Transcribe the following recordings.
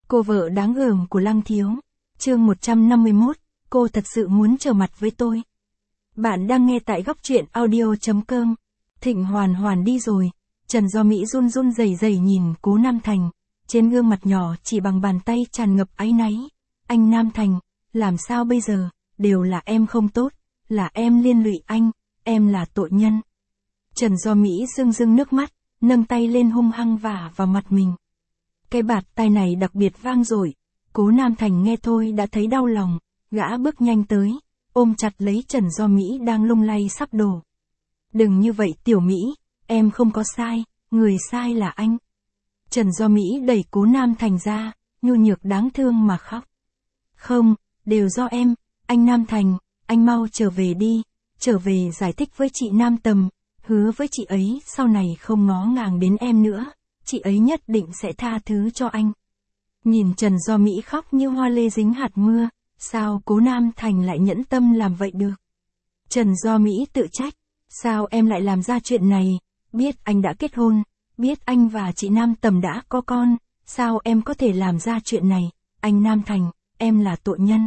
Cô vợ đáng gờm của Lăng Thiếu. Chương 151, cô thật sự muốn trở mặt với tôi. Bạn đang nghe tại góc truyện audio.com. Thịnh Hoàn Hoàn đi rồi. Trần Do Mỹ run run rẩy rẩy nhìn Cố Nam Thành. Trên gương mặt nhỏ chỉ bằng bàn tay tràn ngập áy náy. Anh Nam Thành, làm sao bây giờ, đều là em không tốt, là em liên lụy anh, em là tội nhân. Trần Do Mỹ rưng rưng nước mắt, nâng tay lên hung hăng vả vào mặt mình. Cái bạt tai này đặc biệt vang dội. Cố Nam Thành nghe thôi đã thấy đau lòng, gã bước nhanh tới, ôm chặt lấy Trần Do Mỹ đang lung lay sắp đổ. Đừng như vậy Tiểu Mỹ, em không có sai, người sai là anh. Trần Do Mỹ đẩy Cố Nam Thành ra, nhu nhược đáng thương mà khóc. Không, đều do em, anh Nam Thành, anh mau trở về đi, trở về giải thích với chị Nam Tầm, hứa với chị ấy sau này không ngó ngàng đến em nữa, chị ấy nhất định sẽ tha thứ cho anh. Nhìn Trần Do Mỹ khóc như hoa lê dính hạt mưa, sao Cố Nam Thành lại nhẫn tâm làm vậy được? Trần Do Mỹ tự trách, sao em lại làm ra chuyện này, biết anh đã kết hôn, biết anh và chị Nam Tầm đã có con, sao em có thể làm ra chuyện này, anh Nam Thành, em là tội nhân.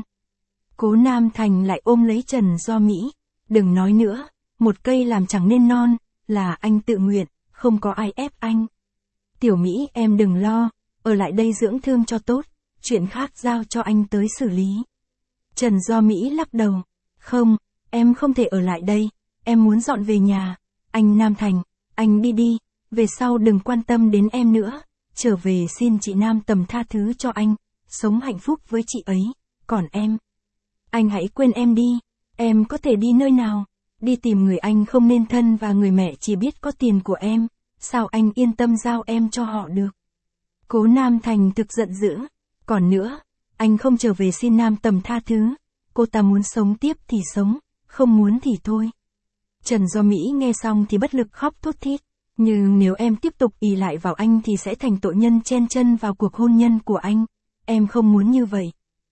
Cố Nam Thành lại ôm lấy Trần Do Mỹ, đừng nói nữa, một cây làm chẳng nên non, là anh tự nguyện, không có ai ép anh. Tiểu Mỹ em đừng lo, ở lại đây dưỡng thương cho tốt, chuyện khác giao cho anh tới xử lý. Trần Do Mỹ lắc đầu, không, em không thể ở lại đây, em muốn dọn về nhà, anh Nam Thành, anh đi đi, về sau đừng quan tâm đến em nữa, trở về xin chị Nam Tầm tha thứ cho anh, sống hạnh phúc với chị ấy, còn em, anh hãy quên em đi, em có thể đi nơi nào, đi tìm người anh không nên thân và người mẹ chỉ biết có tiền của em, sao anh yên tâm giao em cho họ được. Cố Nam Thành thực giận dữ, còn nữa, anh không trở về xin Nam Tầm tha thứ, cô ta muốn sống tiếp thì sống, không muốn thì thôi. Trần Do Mỹ nghe xong thì bất lực khóc thút thít, nhưng nếu em tiếp tục ỷ lại vào anh thì sẽ thành tội nhân chen chân vào cuộc hôn nhân của anh, em không muốn như vậy.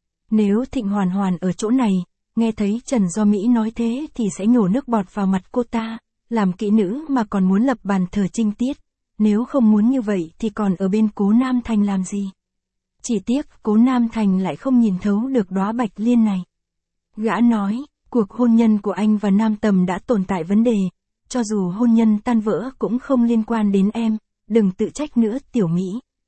Nếu Thịnh Hoàn Hoàn ở chỗ này, nghe thấy Trần Do Mỹ nói thế thì sẽ nhổ nước bọt vào mặt cô ta, làm kỹ nữ mà còn muốn lập bàn thờ trinh tiết, nếu không muốn như vậy thì còn ở bên Cố Nam Thành làm gì. Chỉ tiếc Cố Nam Thành lại không nhìn thấu được đóa bạch liên này. Gã nói, cuộc hôn nhân của anh và Nam Tầm đã tồn tại vấn đề, cho dù hôn nhân tan vỡ cũng không liên quan đến em, đừng tự trách nữa Tiểu Mỹ.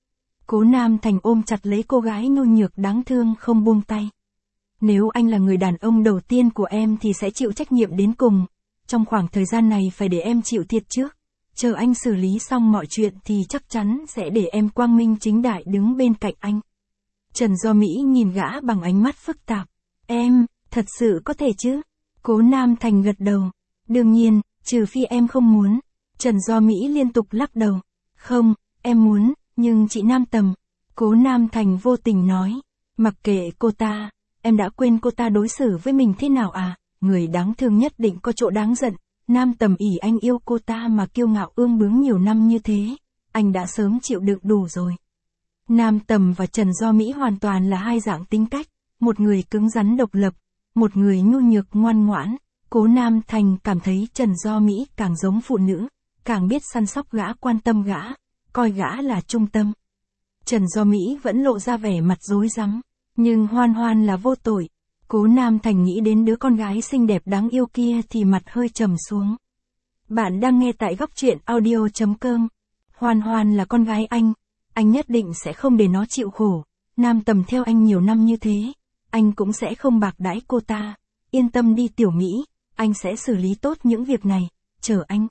Cố Nam Thành ôm chặt lấy cô gái nhu nhược đáng thương không buông tay. Nếu anh là người đàn ông đầu tiên của em thì sẽ chịu trách nhiệm đến cùng, trong khoảng thời gian này phải để em chịu thiệt trước, chờ anh xử lý xong mọi chuyện thì chắc chắn sẽ để em quang minh chính đại đứng bên cạnh anh. Trần Do Mỹ nhìn gã bằng ánh mắt phức tạp, em, thật sự có thể chứ? Cố Nam Thành gật đầu, đương nhiên, trừ phi em không muốn. Trần Do Mỹ liên tục lắc đầu, không, em muốn, nhưng chị Nam Tầm. Cố Nam Thành vô tình nói, mặc kệ cô ta, em đã quên cô ta đối xử với mình thế nào à, người đáng thương nhất định có chỗ đáng giận, Nam Tầm ỷ anh yêu cô ta mà kiêu ngạo ương bướng nhiều năm như thế, anh đã sớm chịu đựng đủ rồi. Nam Tầm và Trần Do Mỹ hoàn toàn là hai dạng tính cách, một người cứng rắn độc lập, một người nhu nhược ngoan ngoãn. Cố Nam Thành cảm thấy Trần Do Mỹ càng giống phụ nữ, càng biết săn sóc gã, quan tâm gã, coi gã là trung tâm. Trần Do Mỹ vẫn lộ ra vẻ mặt rối rắm, nhưng Hoan Hoan là vô tội. Cố Nam Thành nghĩ đến đứa con gái xinh đẹp đáng yêu kia thì mặt hơi trầm xuống. Bạn đang nghe tại góc truyện audio.com. Hoan Hoan là con gái anh nhất định sẽ không để nó chịu khổ. Nam Tầm theo anh nhiều năm như thế, anh cũng sẽ không bạc đãi cô ta. Yên tâm đi Tiểu Mỹ, anh sẽ xử lý tốt những việc này, chờ anh.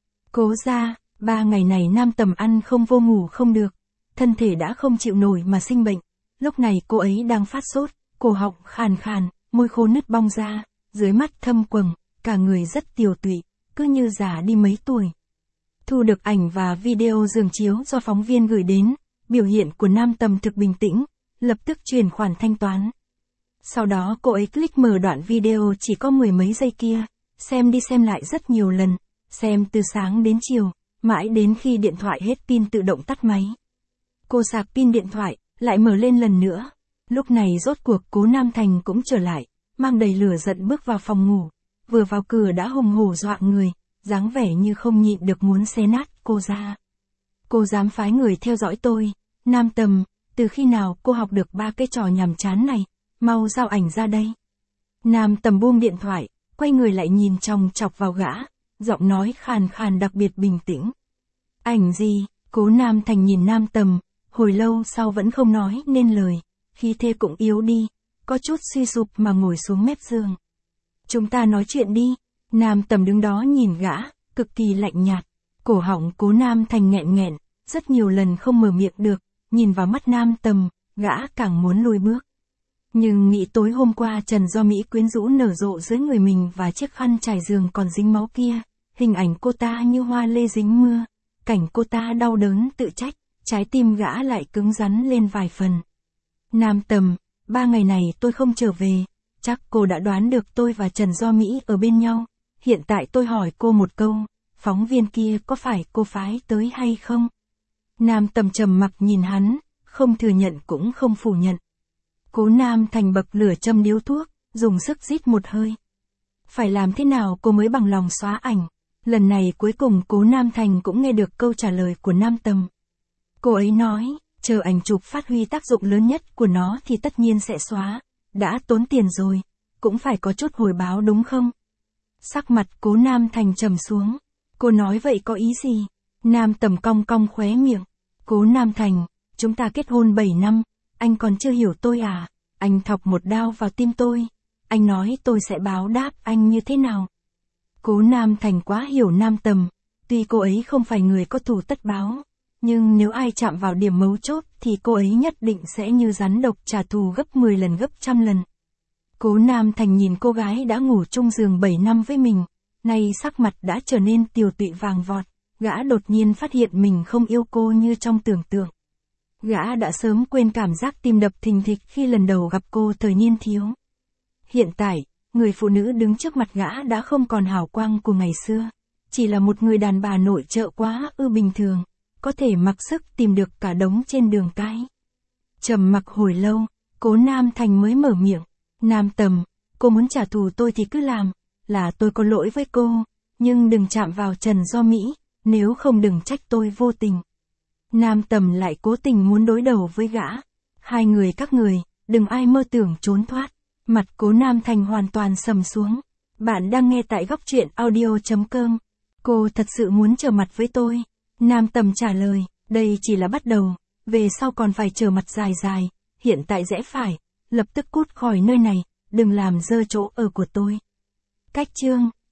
Cố ra, 3 ngày này Nam Tầm ăn không vô ngủ không được, thân thể đã không chịu nổi mà sinh bệnh. Lúc này cô ấy đang phát sốt, cổ họng khàn khàn, môi khô nứt bong ra, dưới mắt thâm quầng, cả người rất tiều tụy, cứ như già đi mấy tuổi. Thu được ảnh và video giường chiếu do phóng viên gửi đến, biểu hiện của Nam Tầm thực bình tĩnh, lập tức chuyển khoản thanh toán. Sau đó cô ấy click mở đoạn video chỉ có 10 mấy giây kia, xem đi xem lại rất nhiều lần, xem từ sáng đến chiều, mãi đến khi điện thoại hết pin tự động tắt máy. Cô sạc pin điện thoại, lại mở lên lần nữa. Lúc này rốt cuộc Cố Nam Thành cũng trở lại, mang đầy lửa giận bước vào phòng ngủ, vừa vào cửa đã hùng hổ dọa người, dáng vẻ như không nhịn được muốn xé nát cô ra. Cô dám phái người theo dõi tôi, Nam Tầm, từ khi nào cô học được 3 cái trò nhàm chán này, mau giao ảnh ra đây. Nam Tầm buông điện thoại, quay người lại nhìn chòng chọc vào gã, giọng nói khàn khàn đặc biệt bình tĩnh. Ảnh gì? Cố Nam Thành nhìn Nam Tầm, hồi lâu sau vẫn không nói nên lời, khí thế cũng yếu đi, có chút suy sụp mà ngồi xuống mép giường. Chúng ta nói chuyện đi. Nam Tầm đứng đó nhìn gã, cực kỳ lạnh nhạt. Cổ họng Cố Nam Thành nghẹn nghẹn, rất nhiều lần không mở miệng được, nhìn vào mắt Nam Tầm, gã càng muốn lùi bước. Nhưng nghĩ tối hôm qua Trần Do Mỹ quyến rũ nở rộ dưới người mình và chiếc khăn trải giường còn dính máu kia, hình ảnh cô ta như hoa lê dính mưa, cảnh cô ta đau đớn tự trách, trái tim gã lại cứng rắn lên vài phần. Nam Tầm, 3 ngày này tôi không trở về, chắc cô đã đoán được tôi và Trần Do Mỹ ở bên nhau, hiện tại tôi hỏi cô một câu, phóng viên kia có phải cô phái tới hay không? Nam Tầm trầm mặc nhìn hắn, không thừa nhận cũng không phủ nhận. Cố Nam Thành bậc lửa châm điếu thuốc, dùng sức rít một hơi. Phải làm thế nào cô mới bằng lòng xóa ảnh? Lần này cuối cùng Cố Nam Thành cũng nghe được câu trả lời của Nam Tầm. Cô ấy nói, chờ ảnh chụp phát huy tác dụng lớn nhất của nó thì tất nhiên sẽ xóa. Đã tốn tiền rồi, cũng phải có chút hồi báo đúng không? Sắc mặt Cố Nam Thành trầm xuống. Cô nói vậy có ý gì? Nam Tầm cong cong khóe miệng. Cố Nam Thành, chúng ta kết hôn 7 năm, anh còn chưa hiểu tôi à? Anh thọc một đao vào tim tôi. Anh nói tôi sẽ báo đáp anh như thế nào? Cố Nam Thành quá hiểu Nam Tầm. Tuy cô ấy không phải người có thù tất báo, nhưng nếu ai chạm vào điểm mấu chốt thì cô ấy nhất định sẽ như rắn độc trả thù gấp 10 lần gấp trăm lần. Cố Nam Thành nhìn cô gái đã ngủ chung giường 7 năm với mình, nay sắc mặt đã trở nên tiều tụy vàng vọt, gã đột nhiên phát hiện mình không yêu cô như trong tưởng tượng. Gã đã sớm quên cảm giác tim đập thình thịch khi lần đầu gặp cô thời niên thiếu. Hiện tại, người phụ nữ đứng trước mặt gã đã không còn hào quang của ngày xưa, chỉ là một người đàn bà nội trợ quá bình thường, có thể mặc sức tìm được cả đống trên đường cái. Trầm mặc hồi lâu, Cố Nam Thành mới mở miệng. Nam Tầm, cô muốn trả thù tôi thì cứ làm, là tôi có lỗi với cô, nhưng đừng chạm vào Trần Do Mỹ, nếu không đừng trách tôi vô tình. Nam Tầm lại cố tình muốn đối đầu với gã. Hai người các người, đừng ai mơ tưởng trốn thoát. Mặt Cố Nam Thành hoàn toàn sầm xuống. Bạn đang nghe tại góc truyện audio.com. Cô thật sự muốn trở mặt với tôi. Nam Tầm trả lời, đây chỉ là bắt đầu, về sau còn phải trở mặt dài dài, hiện tại rẽ phải, lập tức cút khỏi nơi này, đừng làm dơ chỗ ở của tôi. Cách chương